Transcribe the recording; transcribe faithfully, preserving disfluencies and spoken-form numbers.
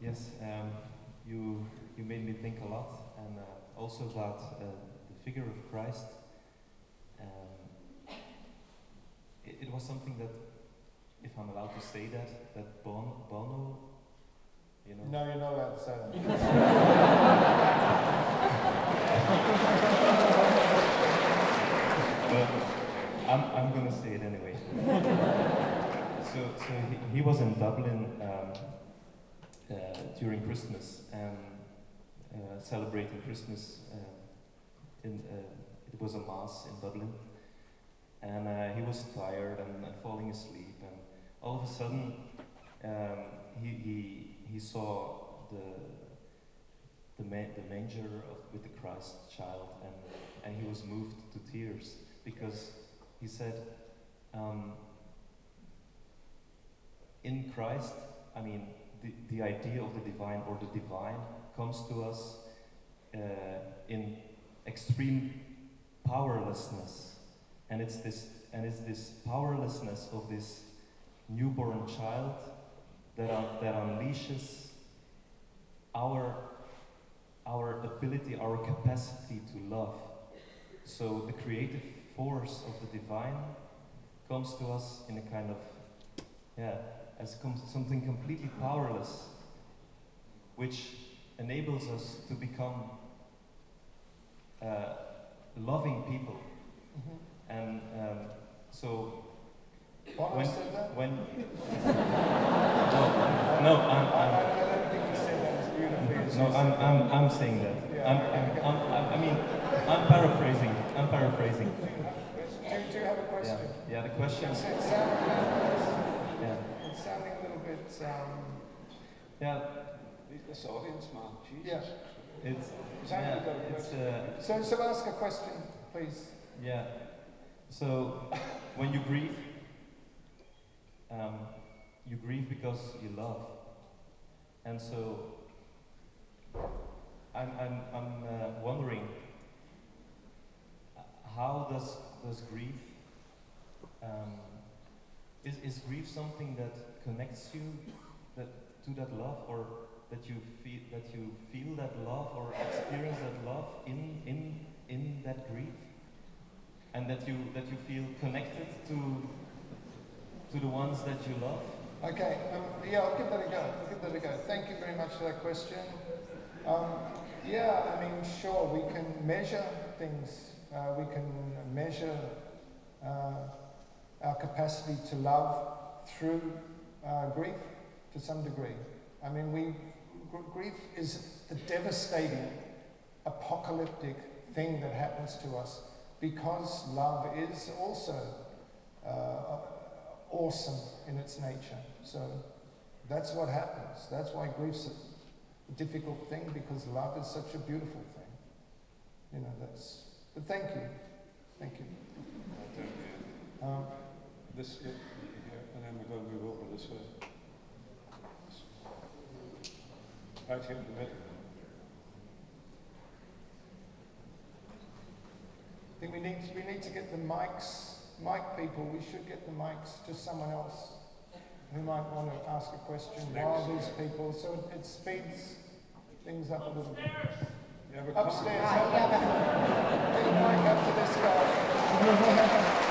Yes, um, you you made me think a lot, and uh, also about uh, the figure of Christ. Um, it, it was something that, if I'm allowed to say that, that bon, Bono, you know. No, you're not allowed to say that. But I'm I'm gonna say it anyway. so so he, he was in Dublin. Um, Uh, during Christmas and uh, celebrating Christmas. Uh, in, uh, it was a mass in Dublin, and uh, he was tired and, and falling asleep. And all of a sudden, um, he, he he saw the the, ma- the manger of, with the Christ child, and and he was moved to tears because he said, um, "In Christ, I mean." The, the idea of the divine or the divine comes to us uh, in extreme powerlessness, and it's this and it's this powerlessness of this newborn child that un, that unleashes our our ability, our capacity to love. So the creative force of the divine comes to us in a kind of yeah. as com- something completely powerless, which enables us to become uh, loving people. Mm-hmm. And um, so Bono when, said that? when no, no, I'm, I'm, I, I don't think he said that as beautifully as no, you I'm, said I'm, that. I'm saying that. Yeah, I'm, okay, I'm, okay. I'm, I'm, I mean, I'm paraphrasing. I'm paraphrasing. Do you, do you have a question? Yeah, yeah the question. It's, it's sounding, Yeah. it's sounding a little bit. Um, Yeah. Leave this audience, man. Jesus. Yeah. It's Exactly. yeah. It's uh, so, so ask a question, please. Yeah. So when you grieve, um, you grieve because you love, and so I'm I'm I'm uh, wondering how does does grief um, is is grief something that connects you that to that love, or that you feel that you feel that love or experience that love in in in that grief? And that you that you feel connected to to the ones that you love. Okay, um, yeah, I'll give that a go. I'll give that a go. Thank you very much for that question. Um, yeah, I mean, sure, we can measure things. Uh, we can measure uh, our capacity to love through uh, grief to some degree. I mean, we gr- grief is the devastating, apocalyptic thing that happens to us. Because love is also uh, awesome in its nature. So that's what happens. That's why grief's a difficult thing, because love is such a beautiful thing. You know, that's... But thank you. Thank you. Um, This here, and then we're going to move over this way. Right here in the middle. I think we need to, we need to get the mics, mic people. We should get the mics to someone else who might want to ask a question while these people. So it, it speeds things up a little bit. Yeah, we're Upstairs. coming. Get the mic up to this guy.